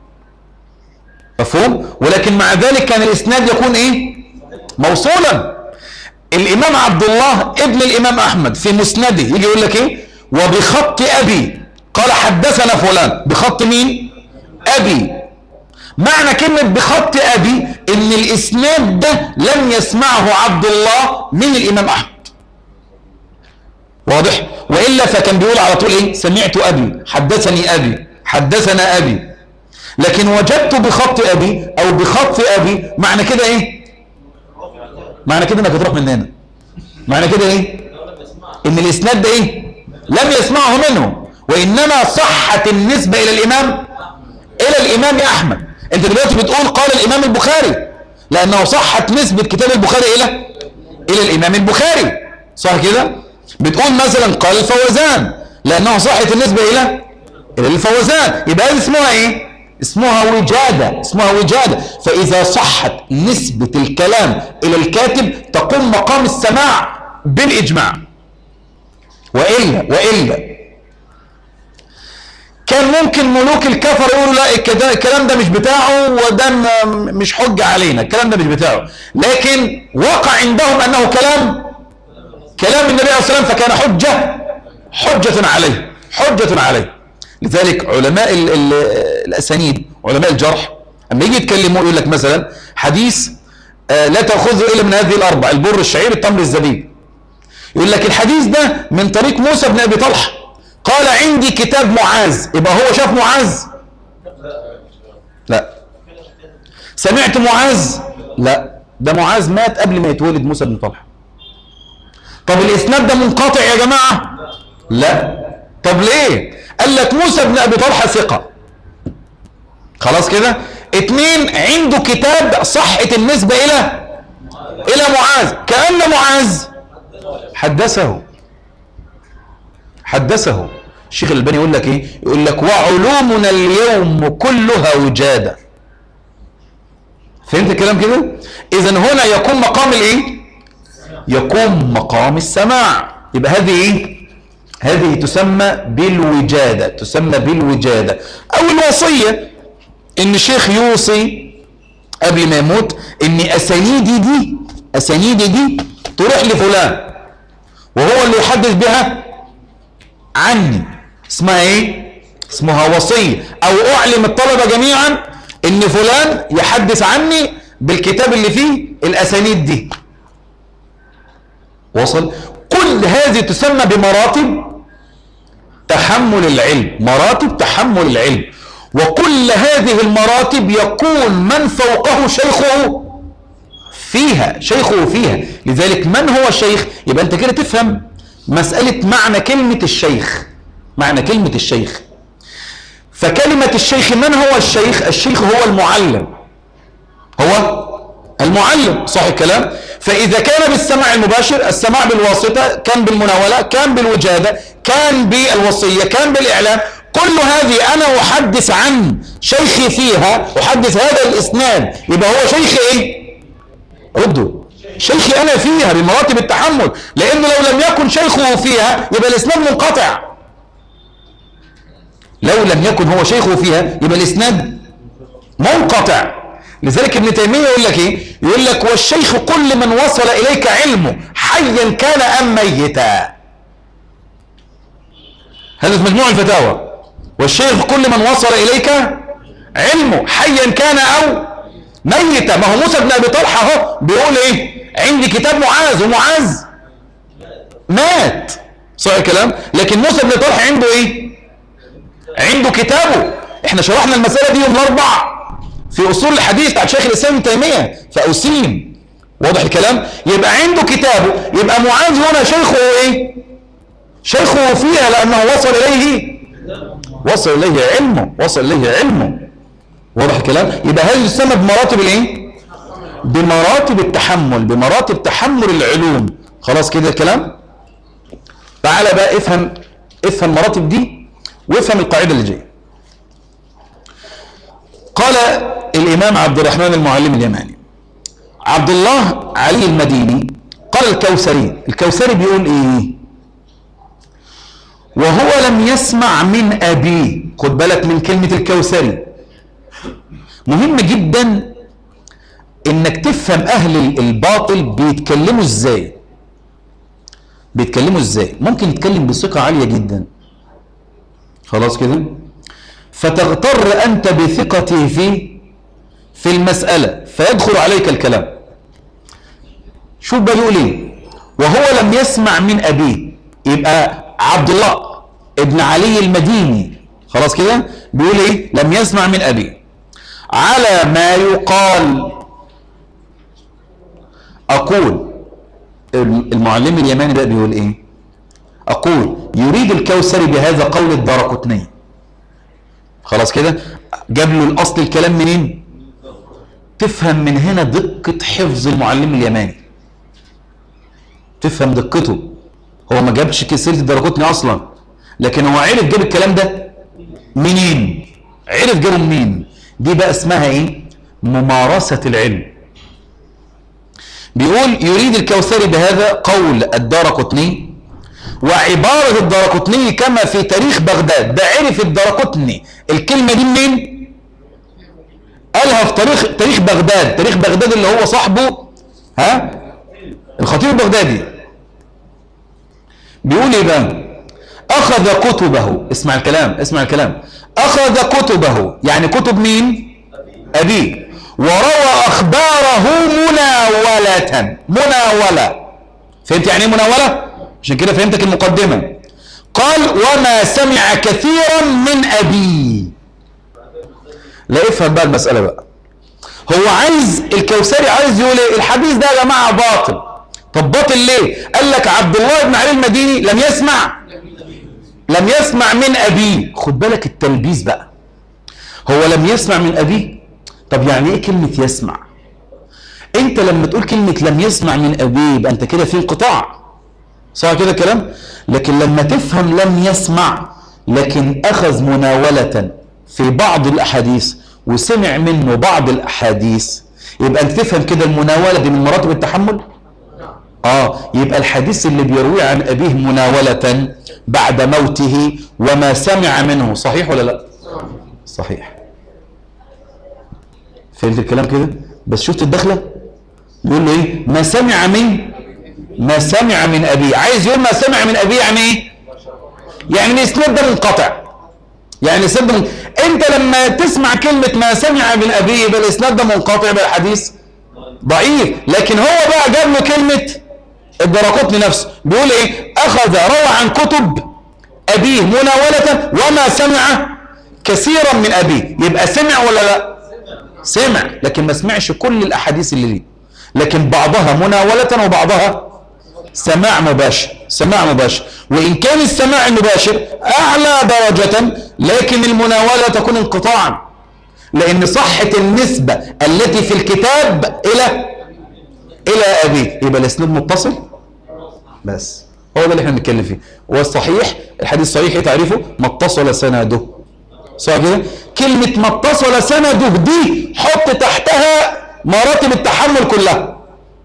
مفهوم؟ ولكن مع ذلك كان الإسناد يكون إيه؟ موصولا. الإمام عبد الله ابن الإمام أحمد في مسنده يجي يقول لك إيه؟ وبخط أبي قال حدثنا فلان، بخط مين؟ أبي. معنى كلمة بخط أبي إن الإسناد ده لم يسمعه عبد الله من الإمام أحمد، واضح؟ وإلا فكان بيقول على طول إيه؟ سمعت أبي، حدثني أبي، حدثنا أبي. لكن وجدت بخط أبي أو بخط أبي، معنى كده إيه؟ معنى كده إنك هتروح من هنا. معنى كده إيه؟ إن الإسناد ده إيه؟ لم يسمعه منه، وإنما صحت النسبة إلى الإمام إلى الإمام أحمد. أنت دلوقتي بتقول قال الإمام البخاري لأنه صحت نسبة كتاب البخاري إلى إلى الإمام البخاري، صح كده؟ بتقول مثلا قال الفوزان لأنه صحت النسبة إلى إلى الفوزان، يبقى هذه اسمها إيه؟ اسمها وجادة، اسمها وجادة. فإذا صحت نسبة الكلام إلى الكاتب تقوم مقام السماع بالإجماع. وإلا وإلا كان ممكن ملوك الكفر يقولوا لا الكلام ده مش بتاعه وده مش حجة علينا، الكلام ده مش بتاعه، لكن وقع عندهم أنه كلام كلام النبي عليه الصلاة والسلام فكان حجة حجة عليه حجة عليه. لذلك علماء ال ال الأسانيد علماء الجرح أما يجي يتكلموا يقول لك مثلا حديث آه لا تأخذه إلا من هذه الأربع: البر، الشعير، التمر، الزبيب. يقول لك الحديث ده من طريق موسى بن أبي طلحة قال عندي كتاب معاذ، يبقى هو شاف معاذ؟ لا. سمعت معاذ؟ لا، ده معاذ مات قبل ما يتولد موسى بن طلحة. طب الإسناد ده منقطع يا جماعة؟ لا. طب ليه؟ قال لك موسى بن أبي طلحة ثقة، خلاص كده. اتنين عنده كتاب صحة النسبة إلى إلى معاذ، كأن معاذ حدثه حدثه. الشيخ الألباني يقول لك إيه؟ يقول لك وعلومنا اليوم كلها وجادة. فهمت الكلام كده؟ إذن هنا يقوم مقام الإيه؟ يقوم مقام السماع. يبقى هذه إيه؟ هذه تسمى بالوجادة، تسمى بالوجادة. أو الوصية، إن الشيخ يوصي قبل ما يموت إن أسانيدي دي أسانيدي دي تروح لفلان وهو اللي يحدث بها عني، اسمها إيه؟ اسمها وصية. أو أعلم الطلبة جميعا إن فلان يحدث عني بالكتاب اللي فيه الأسانيد دي. وصل؟ كل هذه تسمى بمراتب تحمل العلم، مراتب تحمل العلم. وكل هذه المراتب يكون من فوقه شيخه فيها شيخه فيها. لذلك من هو الشيخ؟ يبقى أنت كده تفهم مسألة معنى كلمة الشيخ. معنى كلمة الشيخ، فكلمة الشيخ من هو الشيخ؟ الشيخ هو المعلم، هو المعلم، صح الكلام؟ فإذا كان بالسماع المباشر، السماع بالواسطة، كان بالمناولة، كان بالوجادة، كان بالوصية، كان بالإعلام، كل هذه أنا أحدث عن شيخي فيها، أحدث هذا الإسناد، يبقى هو شيخي إيه؟ ردوا شيخي أنا فيها بمراتب التحمل، لأنه لو لم يكن شيخه فيها يبقى الإسناد منقطع. لو لم يكن هو شيخه فيها يبقى الإسناد منقطع. لذلك ابن تيمية يقول لك إيه؟ يقول لك والشيخ كل من وصل إليك علمه حيا كان أم ميتا. هذا في مجموع الفتاوى. والشيخ كل من وصل إليك علمه حيا كان أو ميتا. ما هو موسى بن أبي طلحة اهو بيقول إيه؟ عندي كتاب معاذ، ومعاذ مات، صح الكلام؟ لكن موسى بن طلحة عنده إيه؟ عنده كتابه. احنا شرحنا المسألة دي يوم الأربع في أصول الحديث بتاعت شيخ الإسلام ابن تيمية فأسيم. واضح الكلام؟ يبقى عنده كتابه، يبقى معاذ هنا شيخه ايه؟ شيخه فيها لأنه وصل إليه وصل إليه علمه وصل إليه علمه. واضح الكلام؟ يبقى هذه تسمى بمراتب الايه؟ بمراتب التحمل، بمراتب تحمل العلوم. خلاص كده الكلام؟ تعالى بقى افهم افهم المراتب دي وافهم القاعدة اللي جايه. قال الإمام عبد الرحمن المعلم اليماني عبد الله علي المديني قال الكوثري، الكوثري بيقول ايه؟ وهو لم يسمع من أبيه. خد بالك من كلمة الكوثري، مهم جدا انك تفهم اهل الباطل بيتكلموا ازاي. بيتكلموا ازاي؟ ممكن يتكلم بثقة عالية جدا، خلاص كده، فتغتر انت بثقته في في المسألة فيدخل عليك الكلام. شوف بقى بيقول ايه؟ وهو لم يسمع من ابيه، يبقى عبد الله ابن علي المديني خلاص كده بيقول ايه؟ لم يسمع من ابيه على ما يقال. اقول المعلم اليماني بقى بيقول ايه؟ اقول يريد الكوثري بهذا قول الدارقطني. خلاص كده جاب له الاصل الكلام منين؟ تفهم من هنا دقة حفظ المعلم اليماني، تفهم دقته. هو ما جابش سيرة الدارقطني اصلا، لكن هو عرف جاب الكلام ده منين، عرف جابه منين. دي بقى اسمها ايه؟ ممارسة العلم. بيقول يريد الكوثري بهذا قول الدارقطني وعبارة الدارقطني كما في تاريخ بغداد. ده عرف الدارقطني الكلمة دي منين؟ قالها في تاريخ تاريخ بغداد، تاريخ بغداد اللي هو صاحبه ها الخطيب البغدادي. بيقول ايه بقى؟ اخذ كتبه، اسمع الكلام اسمع الكلام، اخذ كتبه يعني كتب مين؟ ابيه، وروى اخباره مناولة. مناولة فهمت يعني ايه مناولة؟ عشان كده فهمتك المقدمة. قال وما سمع كثيرا من ابيه. لا افهم بقى المسألة بقى. هو عايز الكوثري عايز يقول ايه؟ الحديث ده يا جماعة باطل. طب باطل ليه؟ قال لك عبد الله بن علي المديني لم يسمع لم يسمع من ابيه. خد بالك التلبيس بقى. هو لم يسمع من ابيه. طب يعني ايه كلمة يسمع؟ انت لما تقول كلمة لم يسمع من ابيه يبقى انت كده في انقطاع، صح كده كلام؟ لكن لما تفهم لم يسمع لكن اخذ مناولة في بعض الاحاديث وسمع منه بعض الاحاديث، يبقى انت تفهم كده المناولة دي من مراتب التحمل. اه يبقى الحديث اللي بيروي عن ابيه مناولة بعد موته وما سمع منه صحيح ولا لا؟ صحيح. فهمت الكلام كده؟ بس شفت الدخلة؟ يقول له ايه؟ ما سمع من ما سمع من ابيه. عايز يقول ما سمع من ابيه يعني ايه؟ يعني الاسناد ده منقطع. يعني الاسناد من... انت لما تسمع كلمة ما سمع من ابيه يبقى الاسناد ده منقطع، يبقى الحديث ضعيف. لكن هو بقى جاب له كلمة الدارقطني نفسه بيقول ايه؟ اخذ روى عن كتب ابيه مناولة وما سمع كثيرا من ابيه. يبقى سمع ولا لا؟ سمع، لكن ما سمعش كل الاحاديث اللي ليه، لكن بعضها مناولة وبعضها سماع مباشر. سماع مباشر، وان كان السماع المباشر اعلى درجة لكن المناولة تكون انقطاعا، لان صحة النسبة التي في الكتاب الى الى ابيه يبقى الاسناد متصل. بس هو ده اللي احنا بنتكلم فيه. والصحيح الحديث صحيح ايه تعريفه؟ ما اتصل سنده. صح كده؟ كلمة ما اتصل سنده دي حط تحتها مراتب التحمل كلها.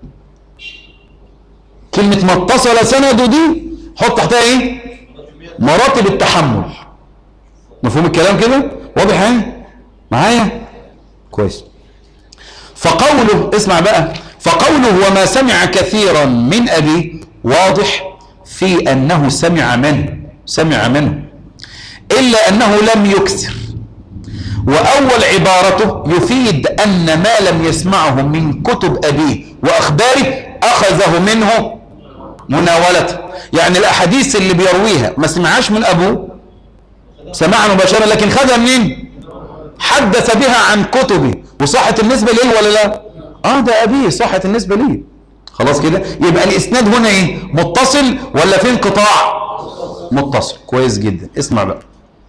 كلمة ما اتصل سنده دي حط تحتها ايه؟ مراتب التحمل. مفهوم الكلام كده؟ واضح ايه؟ معايا؟ كويس. فقوله اسمع بقى، فقوله وما سمع كثيرا من أبيه واضح في أنه سمع منه سمع منه إلا أنه لم يكثر. وأول عبارته يفيد أن ما لم يسمعه من كتب أبيه وأخباره أخذه منه مناولته. يعني الأحاديث اللي بيرويها ما سمعهاش من أبوه، سمعها مباشرة، لكن خدها منين؟ حدث بها عن كتبه وصحت النسبة ليه ولا لا؟ اه ده أبيه صحت النسبة ليه. خلاص كده يبقى الإسناد هنا ايه؟ متصل ولا في انقطاع؟ متصل. كويس جدا. اسمع بقى.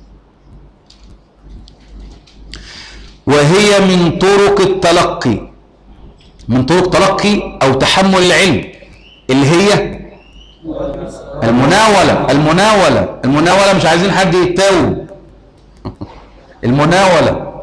وهي من طرق التلقي، من طرق تلقي أو تحمل العلم اللي هي المناولة. المناولة المناولة مش عايزين حد يتاوب. المناولة.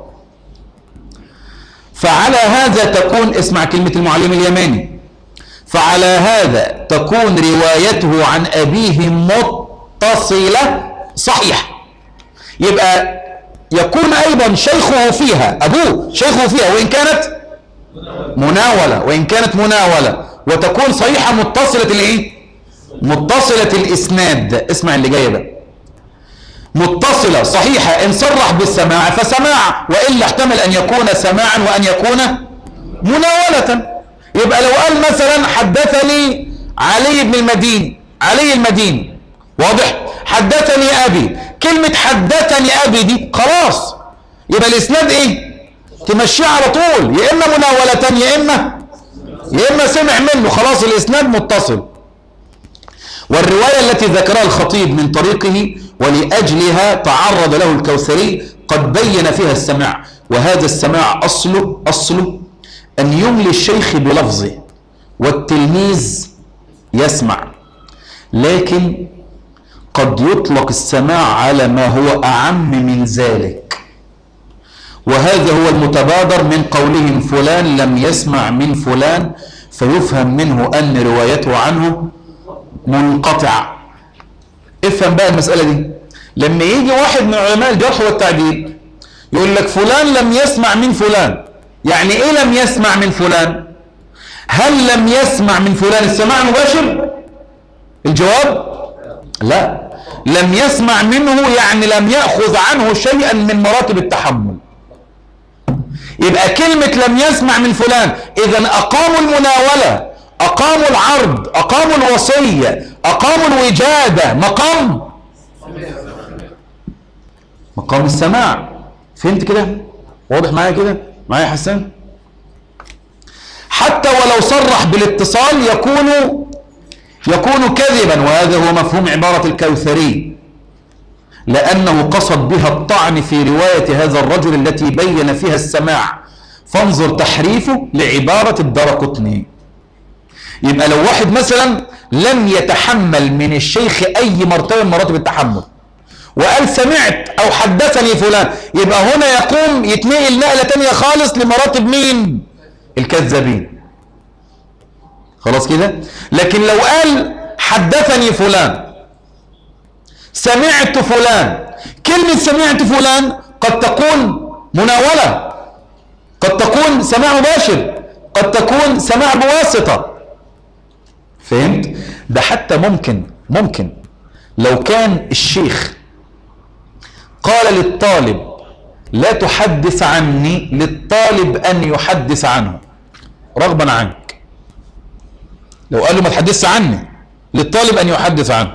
فعلى هذا تكون، اسمع كلمة المعلم اليماني، فعلى هذا تكون روايته عن أبيه متصلة صحيحة. يبقى يكون أيضا شيخه فيها، أبوه شيخه فيها، وإن كانت مناولة، وإن كانت مناولة، وتكون صحيحة متصلة الإيه؟ متصلة الإسناد. اسمع اللي جاي بقى. متصلة صحيحة إن صرح بالسماع فسماع، وإلا احتمل أن يكون سماعا وأن يكون مناولة. يبقى لو قال مثلا حدثني علي بن المديني، علي المديني، واضح؟ حدثني أبي، كلمة حدثني أبي دي خلاص يبقى الإسناد إيه؟ تمشيه على طول، يا إما مناولة يا إما يا إما سمع منه، خلاص الإسناد متصل. والرواية التي ذكرها الخطيب من طريقه ولأجلها تعرض له الكوثري قد بين فيها السماع، وهذا السماع أصله أصله أن يملي الشيخ بلفظه والتلميذ يسمع، لكن قد يطلق السماع على ما هو أعم من ذلك، وهذا هو المتبادر من قولهم فلان لم يسمع من فلان، فيفهم منه أن روايته عنه منقطع. افهم بقى المسألة دي. لما يجي واحد من علماء الجرح والتعديل يقول لك فلان لم يسمع من فلان، يعني ايه لم يسمع من فلان؟ هل لم يسمع من فلان السماع مباشر؟ الجواب لا. لم يسمع منه يعني لم يأخذ عنه شيئا من مراتب التحمل. يبقى كلمة لم يسمع من فلان، إذن أقاموا المناولة، أقاموا العرض، أقاموا الوصية، أقاموا الوجادة، مقام مقام السماع. فهمت كده؟ واضح معايا كده؟ معايا يا حسان؟ حتى ولو صرح بالاتصال يكون يكون كذبا، وهذا هو مفهوم عبارة الكوثري، لأنه قصد بها الطعن في رواية هذا الرجل التي بين فيها السماع، فانظر تحريفه لعبارة الدرقطني. يبقى لو واحد مثلا لم يتحمل من الشيخ أي مرتبة من مراتب التحمل وقال سمعت أو حدثني فلان، يبقى هنا يقوم يتنقل نقلة تانية خالص لمراتب مين؟ الكذابين. خلاص كده؟ لكن لو قال حدثني فلان، سمعت فلان، كلمة سمعت فلان قد تكون مناولة، قد تكون سماع مباشر، قد تكون سماع بواسطة. فهمت؟ ده حتى ممكن ممكن لو كان الشيخ قال للطالب لا تحدث عني، للطالب أن يحدث عنه رغبا عنك. لو قال له ما تحدثش عني، للطالب أن يحدث عنه.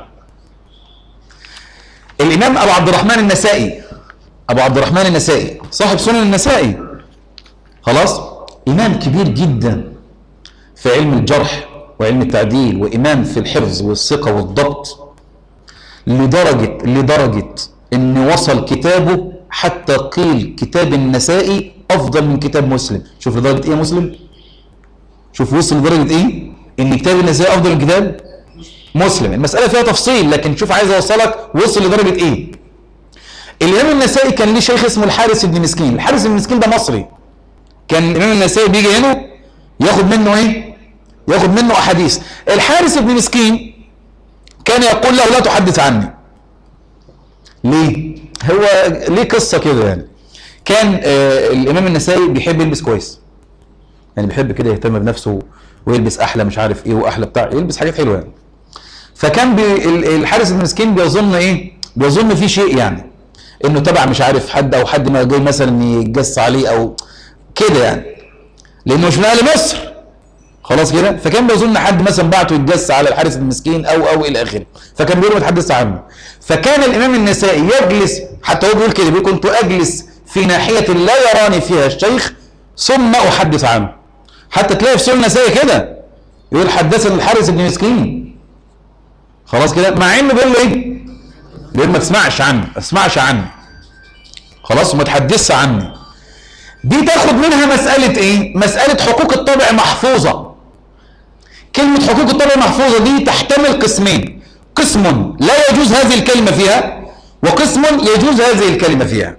الإمام أبو عبد الرحمن النسائي، أبو عبد الرحمن النسائي صاحب سنن النسائي، خلاص، إمام كبير جدا في علم الجرح وعلم التعديل، وإمام في الحفظ والثقة والضبط، لدرجة لدرجة إن وصل كتابه حتى قيل كتاب النسائي أفضل من كتاب مسلم. شوف لدرجة إيه مسلم؟ شوف وصل لدرجة إيه؟ إن كتاب النسائي أفضل من كتاب مسلم. المسألة فيها تفصيل، لكن شوف عايز أوصلك وصل لدرجة إيه. الإمام النسائي كان ليه شيخ اسمه الحارث بن مسكين. الحارث بن مسكين ده مصري، كان الإمام النسائي بيجي هنا ياخد منه إيه؟ ياخد منه أحاديث. الحارث بن مسكين كان يقول له لا تحدث عني. ليه؟ هو ليه قصة كده يعني. كان آه الإمام النسائي بيحب يلبس كويس، يعني بيحب كده يهتم بنفسه ويلبس أحلى مش عارف إيه وأحلى بتاع، يلبس حاجات حلوة يعني. فكان الحارث بن مسكين بيظن إيه؟ بيظن في شيء يعني إنه تبع مش عارف حد، أو حد ما جاي مثلا يتجس عليه أو كده يعني، لأنه مش من أهل مصر. خلاص كده؟ فكان بيظن حد مثلا بعته يتجس على الحارث بن مسكين أو أو إلى آخره، فكان بيقول ما تحدث عنه. فكان الإمام النسائي يجلس، حتى هو بيقول كده، بيقول كنت أجلس في ناحية لا يراني فيها الشيخ ثم أحدث عنه. حتى تلاقي في سنة النسائي كده يقول حدثنا الحارث بن مسكين، خلاص كده، مع انه بيقول له ايه؟ بيقول ما تسمعش عنه، ما تسمعش عنه، خلاص، وما تحدثش عنه. دي تاخد منها مسألة ايه؟ مسألة حقوق الطبع محفوظة. كلمة حقوق الطبع محفوظة دي تحتمل قسمين، قسم لا يجوز هذه الكلمة فيها، وقسم يجوز هذه الكلمة فيها.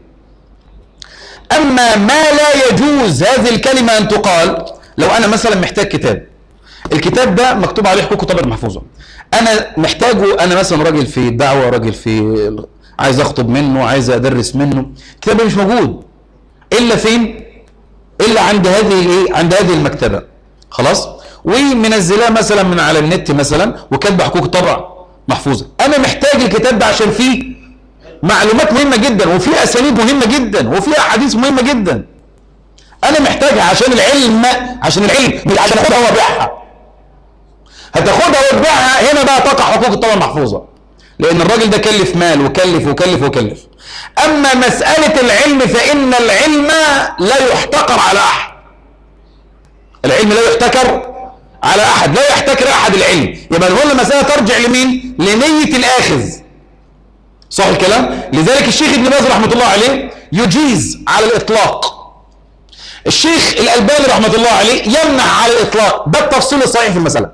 أما ما لا يجوز هذه الكلمة أن تقال، لو أنا مثلا محتاج كتاب، الكتاب ده مكتوب عليه حقوق الطبع المحفوظة، أنا محتاجه، أنا مثلا راجل في الدعوة، راجل في عايز أخطب منه، عايز أدرس منه، الكتاب ده مش موجود إلا فين؟ إلا عند هذه إيه؟ عند هذه المكتبة، خلاص؟ ومنزلاه مثلا من على النت مثلا، وكاتبه حقوق الطبع محفوظة. أنا محتاج الكتاب ده عشان فيه معلومات مهمة جدا، وفيه أسانيد مهمة جدا، وفيه أحاديث مهمة جدا. أنا محتاجها عشان العلم، عشان العلم مش عشان أخدها وأبيعها. هتاخدها وتبيعها، هنا بقى تقع حقوق الطبع المحفوظة، لأن الراجل ده كلف مال وكلف وكلف وكلف. أما مسألة العلم فإن العلم لا يحتقر على أحد. العلم لا يحتكر على أحد، لا يحتكر أحد العلم. يبقى نقول المسألة ترجع لمين؟ لنية الآخذ. صح الكلام؟ لذلك الشيخ ابن باز رحمة الله عليه يجيز على الإطلاق. الشيخ الألباني رحمة الله عليه يمنع على الإطلاق. ده التفصيل الصحيح في المسألة.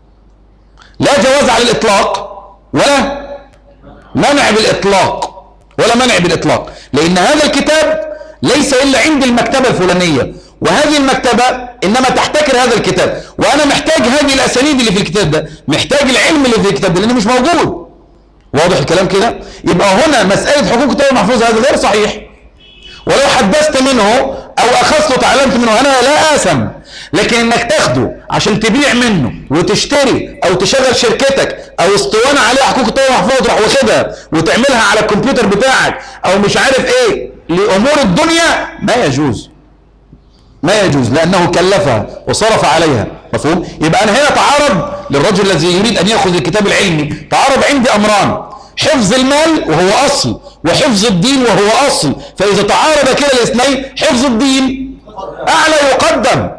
لا جواز على الإطلاق ولا منع بالإطلاق، ولا منع بالإطلاق، لأن هذا الكتاب ليس إلا عند المكتبة الفلانية، وهذه المكتبة إنما تحتكر هذا الكتاب، وأنا محتاج هذه الأسانيد اللي في الكتاب ده، محتاج العلم اللي في الكتاب ده لأنه مش موجود. واضح الكلام كده؟ يبقى هنا مسألة حقوق الطبع المحفوظة هذا غير صحيح. ولو حدثت منه أو أخذت وتعلمت منه أنا لا آثم، لكن إنك تاخده عشان تبيع منه وتشتري أو تشغل شركتك أو اسطوانة عليها حقوق الطبع المحفوظة تروح واخدها وتعملها على الكمبيوتر بتاعك أو مش عارف إيه لأمور الدنيا، ما يجوز. ما يجوز لأنه كلفها وصرف عليها. مفهوم؟ يبقى أنا هنا تعارض للرجل الذي يريد أن يأخذ الكتاب العلمي، تعارض عندي أمران: حفظ المال وهو أصل، وحفظ الدين وهو أصل. فإذا تعارض كلا الاثنين حفظ الدين أعلى يقدم.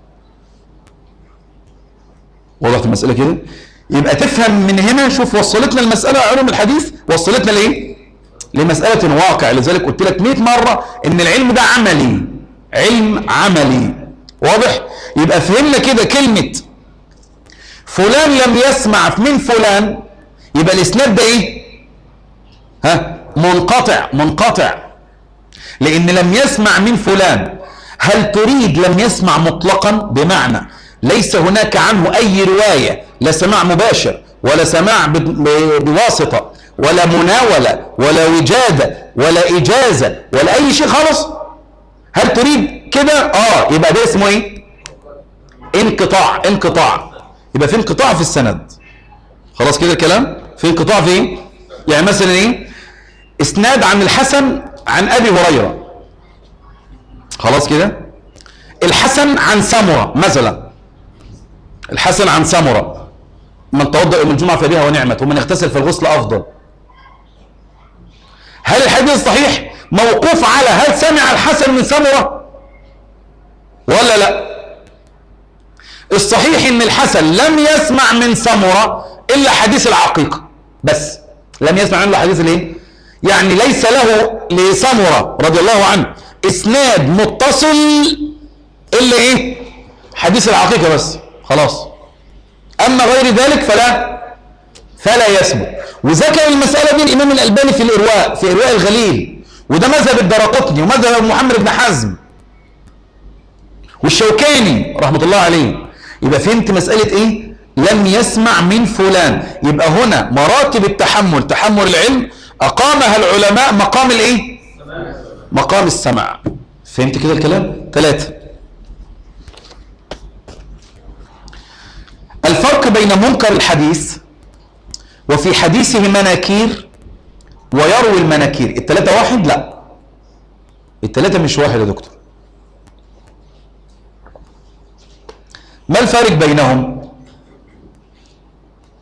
وضحت المسألة كده؟ يبقى تفهم من هنا. شوف وصلتنا المسألة علوم الحديث وصلتنا لإيه؟ لمسألة واقع. لذلك قلت لك مئة مرة إن العلم ده عملي، علم عملي. واضح؟ يبقى فهمنا كده كلمة فلان لم يسمع من فلان، يبقى الإسناد ده إيه؟ ها؟ منقطع. منقطع لأن لم يسمع من فلان. هل تريد لم يسمع مطلقا؟ بمعنى ليس هناك عنه أي رواية، لا سماع مباشر ولا سماع بواسطة ولا مناولة ولا وجادة ولا إجازة ولا أي شيء خالص؟ هل تريد كده؟ آه يبقى ده اسمه إيه؟ انقطاع. انقطاع يبقى في انقطاع في السند. خلاص كده الكلام؟ في انقطاع في إيه؟ يعني مثلا إيه؟ إسناد عن الحسن عن أبي هريرة، خلاص كده؟ الحسن عن سمرة مثلا، الحسن عن سمرة: من توضأ يوم الجمعة فبها ونعمت، ومن اغتسل فالغسل أفضل. هل الحديث صحيح موقوف على هل سمع الحسن من سمرة ولا لا؟ الصحيح ان الحسن لم يسمع من سمرة الا حديث العقيقة بس، لم يسمع عنه حديث الايه؟ يعني ليس له لسمرة رضي الله عنه اسناد متصل الا ايه؟ حديث العقيقة بس، خلاص. اما غير ذلك فلا فلا يثبت. وذكر المسألة دي الامام الألباني في الإرواء، في إرواء الغليل، وده مذهب الدرقطني ومذهب محمد بن حزم والشوكاني رحمة الله عليه. يبقى فهمت مسألة ايه؟ لم يسمع من فلان. يبقى هنا مراتب التحمل، تحمل العلم أقامها العلماء مقام الايه؟ مقام السمع. فهمت كده الكلام؟ ثلاثة. الفرق بين منكر الحديث وفي حديثه مناكير ويروي المناكير. الثلاثة واحد؟ لا، الثلاثة مش واحد يا دكتور. ما الفارق بينهم؟